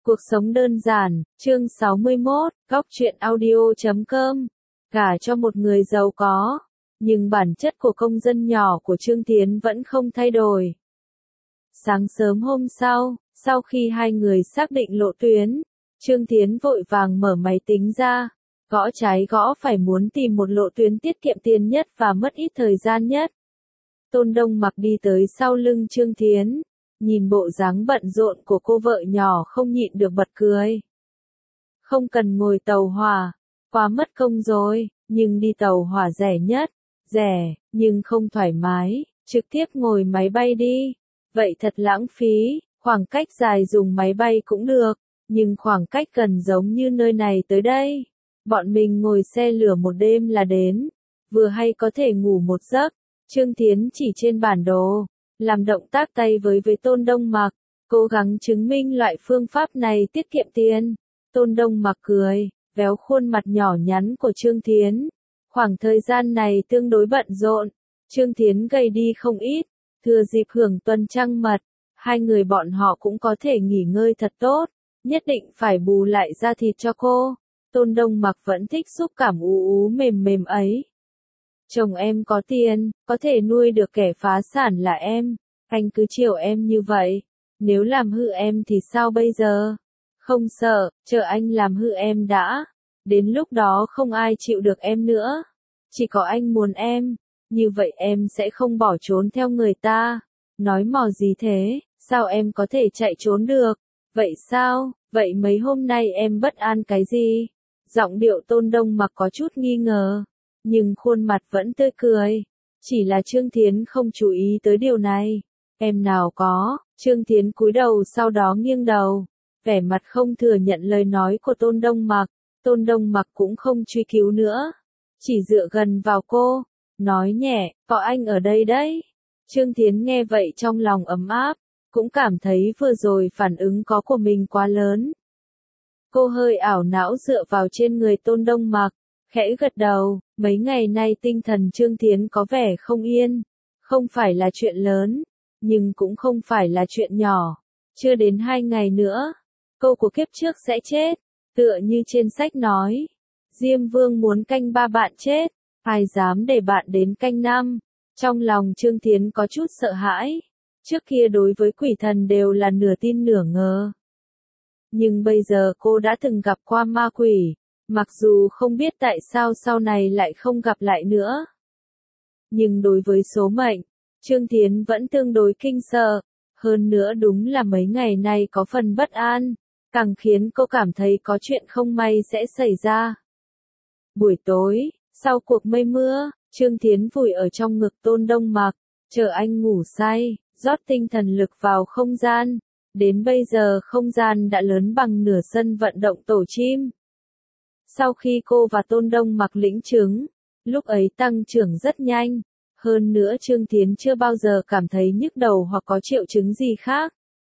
Cuộc sống đơn giản, chương 61, góc truyện audio.com. Gả cho một người giàu có, nhưng bản chất của công dân nhỏ của Trương Thiến vẫn không thay đổi. Sáng sớm hôm sau khi hai người xác định lộ tuyến, Trương Thiến vội vàng mở máy tính ra, gõ trái gõ phải muốn tìm một lộ tuyến tiết kiệm tiền nhất và mất ít thời gian nhất. Tôn Đông Mặc đi tới sau lưng Trương Thiến, nhìn bộ dáng bận rộn của cô vợ nhỏ không nhịn được bật cười. Không cần ngồi tàu hỏa, quá mất công rồi, nhưng đi tàu hỏa rẻ nhất, rẻ, nhưng không thoải mái, trực tiếp ngồi máy bay đi. Vậy thật lãng phí, khoảng cách dài dùng máy bay cũng được, nhưng khoảng cách gần giống như nơi này tới đây. Bọn mình ngồi xe lửa một đêm là đến, vừa hay có thể ngủ một giấc. Trương Thiến chỉ trên bản đồ, làm động tác tay với Tôn Đông Mặc, cố gắng chứng minh loại phương pháp này tiết kiệm tiền. Tôn Đông Mặc cười, véo khuôn mặt nhỏ nhắn của Trương Thiến. Khoảng thời gian này tương đối bận rộn, Trương Thiến gầy đi không ít, thừa dịp hưởng tuần trăng mật, hai người bọn họ cũng có thể nghỉ ngơi thật tốt, nhất định phải bù lại da thịt cho cô. Tôn Đông Mặc vẫn thích xúc cảm ú mềm mềm ấy. Chồng em có tiền, có thể nuôi được kẻ phá sản là em, anh cứ chiều em như vậy, nếu làm hư em thì sao bây giờ? Không sợ, chờ anh làm hư em đã, đến lúc đó không ai chịu được em nữa, chỉ có anh muốn em, như vậy em sẽ không bỏ trốn theo người ta. Nói mò gì thế, sao em có thể chạy trốn được? Vậy sao, vậy mấy hôm nay em bất an cái gì? Giọng điệu Tôn Đông Mặc có chút nghi ngờ, nhưng khuôn mặt vẫn tươi cười. Chỉ là Trương Thiến không chú ý tới điều này. Em nào có, Trương Thiến cúi đầu sau đó nghiêng đầu, vẻ mặt không thừa nhận lời nói của Tôn Đông Mặc. Tôn Đông Mặc cũng không truy cứu nữa, chỉ dựa gần vào cô, nói nhẹ, có anh ở đây đấy. Trương Thiến nghe vậy trong lòng ấm áp, cũng cảm thấy vừa rồi phản ứng có của mình quá lớn. Cô hơi ảo não dựa vào trên người Tôn Đông Mặc, khẽ gật đầu. Mấy ngày nay tinh thần Trương Thiến có vẻ không yên, không phải là chuyện lớn, nhưng cũng không phải là chuyện nhỏ. Chưa đến 2 ngày nữa, cô của kiếp trước sẽ chết, tựa như trên sách nói. Diêm Vương muốn canh 3 bạn chết, ai dám để bạn đến canh 5. Trong lòng Trương Thiến có chút sợ hãi, trước kia đối với quỷ thần đều là nửa tin nửa ngờ. Nhưng bây giờ cô đã từng gặp qua ma quỷ, mặc dù không biết tại sao sau này lại không gặp lại nữa. Nhưng đối với số mệnh, Trương Thiến vẫn tương đối kinh sợ, hơn nữa đúng là mấy ngày nay có phần bất an, càng khiến cô cảm thấy có chuyện không may sẽ xảy ra. Buổi tối, sau cuộc mây mưa, Trương Thiến vùi ở trong ngực Tôn Đông Mặc, chờ anh ngủ say, rót tinh thần lực vào không gian. Đến bây giờ không gian đã lớn bằng nửa sân vận động tổ chim. Sau khi cô và Tôn Đông Mặc lĩnh chứng, lúc ấy tăng trưởng rất nhanh, hơn nữa Trương Thiến chưa bao giờ cảm thấy nhức đầu hoặc có triệu chứng gì khác.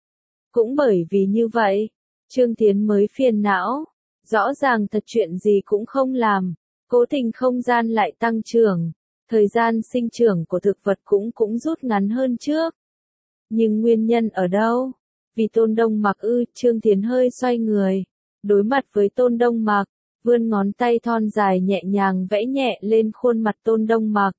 Cũng bởi vì như vậy, Trương Thiến mới phiền não, rõ ràng thật chuyện gì cũng không làm, cố tình không gian lại tăng trưởng, thời gian sinh trưởng của thực vật cũng rút ngắn hơn trước. Nhưng nguyên nhân ở đâu? Vì Tôn Đông Mặc ư? Trương Thiến hơi xoay người, đối mặt với Tôn Đông Mặc, vươn ngón tay thon dài nhẹ nhàng vẽ nhẹ lên khuôn mặt Tôn Đông Mặc.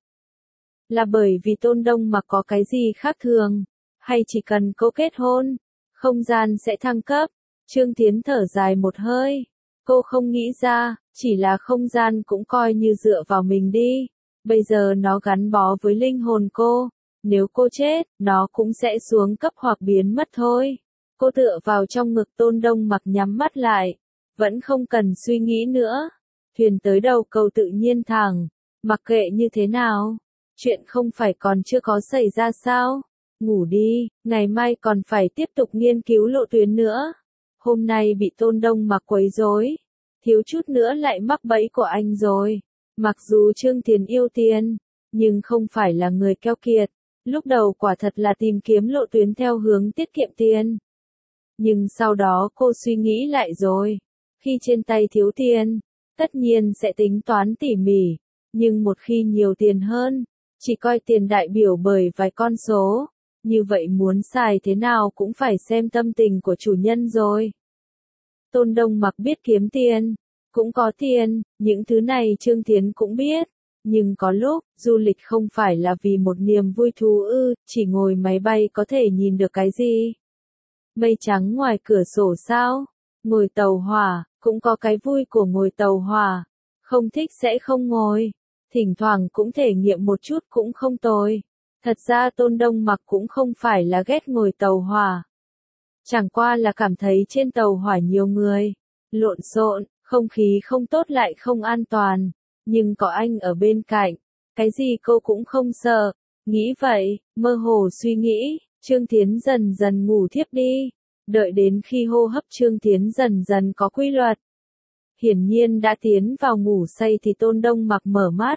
Là bởi vì Tôn Đông Mặc có cái gì khác thường, hay chỉ cần cô kết hôn, không gian sẽ thăng cấp? Trương Thiến thở dài một hơi, cô không nghĩ ra, chỉ là không gian cũng coi như dựa vào mình đi, bây giờ nó gắn bó với linh hồn cô, nếu cô chết, nó cũng sẽ xuống cấp hoặc biến mất thôi. Cô tựa vào trong ngực Tôn Đông Mặc nhắm mắt lại, vẫn không cần suy nghĩ nữa. Thuyền tới đầu cầu tự nhiên thẳng, mặc kệ như thế nào, chuyện không phải còn chưa có xảy ra sao? Ngủ đi, ngày mai còn phải tiếp tục nghiên cứu lộ tuyến nữa. Hôm nay bị Tôn Đông Mặc quấy rối, thiếu chút nữa lại mắc bẫy của anh rồi. Mặc dù Trương Thiến yêu tiền, nhưng không phải là người keo kiệt. Lúc đầu quả thật là tìm kiếm lộ tuyến theo hướng tiết kiệm tiền. Nhưng sau đó cô suy nghĩ lại rồi, khi trên tay thiếu tiền, tất nhiên sẽ tính toán tỉ mỉ, nhưng một khi nhiều tiền hơn, chỉ coi tiền đại biểu bởi vài con số, như vậy muốn xài thế nào cũng phải xem tâm tình của chủ nhân rồi. Tôn Đông Mặc biết kiếm tiền, cũng có tiền, những thứ này Trương Thiến cũng biết. Nhưng có lúc, du lịch không phải là vì một niềm vui thú ư, chỉ ngồi máy bay có thể nhìn được cái gì? Mây trắng ngoài cửa sổ sao? Ngồi tàu hỏa, cũng có cái vui của ngồi tàu hỏa. Không thích sẽ không ngồi. Thỉnh thoảng cũng thể nghiệm một chút cũng không tồi. Thật ra Tôn Đông Mặc cũng không phải là ghét ngồi tàu hỏa. Chẳng qua là cảm thấy trên tàu hỏa nhiều người, lộn xộn, không khí không tốt lại không an toàn. Nhưng có anh ở bên cạnh, cái gì cô cũng không sợ. Nghĩ vậy, mơ hồ suy nghĩ, Trương Thiến dần dần ngủ thiếp đi. Đợi đến khi hô hấp Trương Thiến dần dần có quy luật. Hiển nhiên đã tiến vào ngủ say thì Tôn Đông Mặc mở mắt.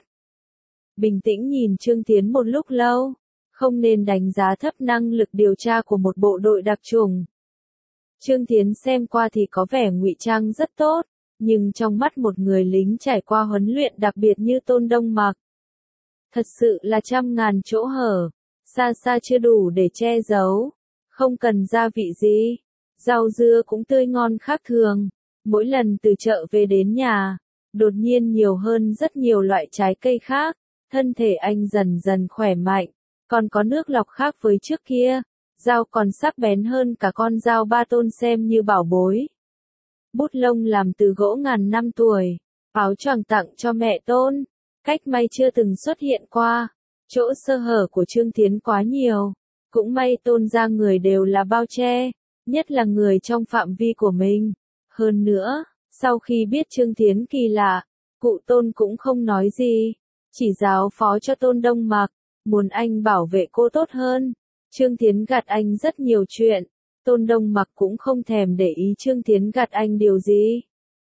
Bình tĩnh nhìn Trương Thiến một lúc lâu, không nên đánh giá thấp năng lực điều tra của một bộ đội đặc chủng. Trương Thiến xem qua thì có vẻ ngụy trang rất tốt, nhưng trong mắt một người lính trải qua huấn luyện đặc biệt như Tôn Đông Mặc, thật sự là trăm ngàn chỗ hở, xa xa chưa đủ để che giấu, không cần gia vị gì, rau dưa cũng tươi ngon khác thường, mỗi lần từ chợ về đến nhà, đột nhiên nhiều hơn rất nhiều loại trái cây khác, thân thể anh dần dần khỏe mạnh, còn có nước lọc khác với trước kia. Dao còn sắc bén hơn cả con dao ba Tôn xem như bảo bối. Bút lông làm từ gỗ ngàn năm tuổi, áo choàng tặng cho mẹ Tôn, cách may chưa từng xuất hiện qua. Chỗ sơ hở của Trương Thiến quá nhiều, cũng may Tôn ra người đều là bao che, nhất là người trong phạm vi của mình. Hơn nữa, sau khi biết Trương Thiến kỳ lạ, cụ Tôn cũng không nói gì, chỉ giáo phó cho Tôn Đông Mặc, muốn anh bảo vệ cô tốt hơn. Trương Thiến gạt anh rất nhiều chuyện, Tôn Đông Mặc cũng không thèm để ý Trương Thiến gạt anh điều gì.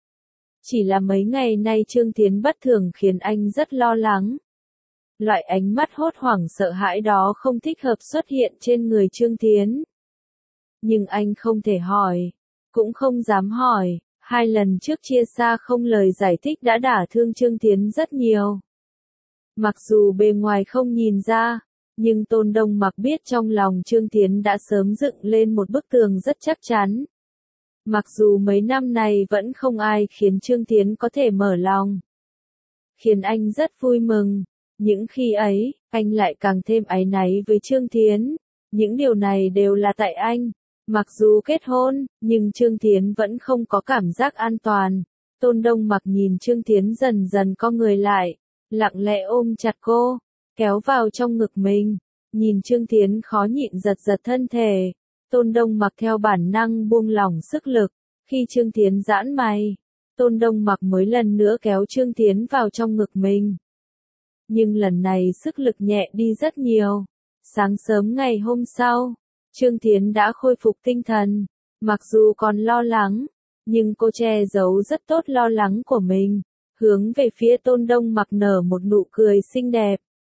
Chỉ là mấy ngày nay Trương Thiến bất thường khiến anh rất lo lắng. Loại ánh mắt hốt hoảng sợ hãi đó không thích hợp xuất hiện trên người Trương Thiến. Nhưng anh không thể hỏi, cũng không dám hỏi, 2 lần trước chia xa không lời giải thích đã đả thương Trương Thiến rất nhiều. Mặc dù bề ngoài không nhìn ra, nhưng Tôn Đông Mặc biết trong lòng Trương Thiến đã sớm dựng lên một bức tường rất chắc chắn. Mặc dù mấy năm này vẫn không ai khiến Trương Thiến có thể mở lòng. Khiến anh rất vui mừng. Những khi ấy, anh lại càng thêm áy náy với Trương Thiến. Những điều này đều là tại anh. Mặc dù kết hôn, nhưng Trương Thiến vẫn không có cảm giác an toàn. Tôn Đông Mặc nhìn Trương Thiến dần dần co người lại, lặng lẽ ôm chặt cô, kéo vào trong ngực mình. Nhìn Trương Thiến khó nhịn giật giật thân thể. Tôn Đông Mặc theo bản năng buông lỏng sức lực. Khi Trương Thiến giãn mày, Tôn Đông Mặc mới lần nữa kéo Trương Thiến vào trong ngực mình. Nhưng lần này sức lực nhẹ đi rất nhiều. Sáng sớm ngày hôm sau, Trương Thiến đã khôi phục tinh thần. Mặc dù còn lo lắng, nhưng cô che giấu rất tốt lo lắng của mình. Hướng về phía Tôn Đông Mặc nở một nụ cười xinh đẹp.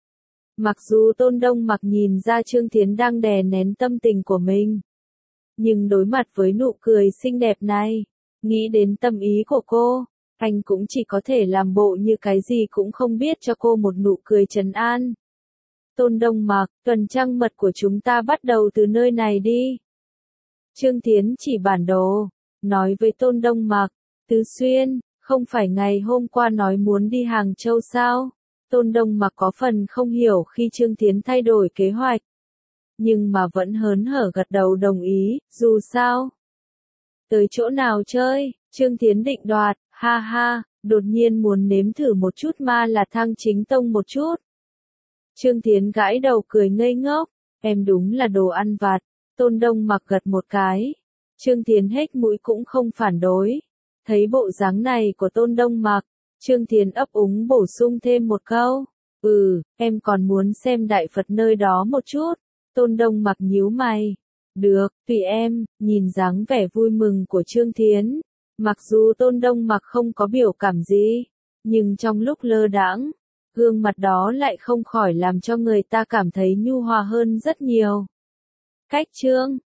Mặc dù Tôn Đông Mặc nhìn ra Trương Thiến đang đè nén tâm tình của mình, nhưng đối mặt với nụ cười xinh đẹp này, nghĩ đến tâm ý của cô, anh cũng chỉ có thể làm bộ như cái gì cũng không biết cho cô một nụ cười trấn an. Tôn Đông Mặc, tuần trăng mật của chúng ta bắt đầu từ nơi này đi. Trương Thiến chỉ bản đồ, nói với Tôn Đông Mặc, Tứ Xuyên, không phải ngày hôm qua nói muốn đi Hàng Châu sao? Tôn Đông Mặc có phần không hiểu khi Trương Thiến thay đổi kế hoạch. Nhưng mà vẫn hớn hở gật đầu đồng ý, dù sao. Tới chỗ nào chơi, Trương Thiến định đoạt, ha ha, đột nhiên muốn nếm thử một chút ma là Thăng Chính Tông một chút. Trương Thiến gãi đầu cười ngây ngốc, em đúng là đồ ăn vặt. Tôn Đông Mặc gật một cái. Trương Thiến hết mũi cũng không phản đối. Thấy bộ dáng này của Tôn Đông Mặc, Trương Thiến ấp úng bổ sung thêm một câu. Em còn muốn xem Đại Phật nơi đó một chút. Tôn Đông Mặc nhíu mày. Được, tùy em, nhìn dáng vẻ vui mừng của Trương Thiến. Mặc dù Tôn Đông Mặc không có biểu cảm gì, nhưng trong lúc lơ đãng, gương mặt đó lại không khỏi làm cho người ta cảm thấy nhu hòa hơn rất nhiều. Cách chương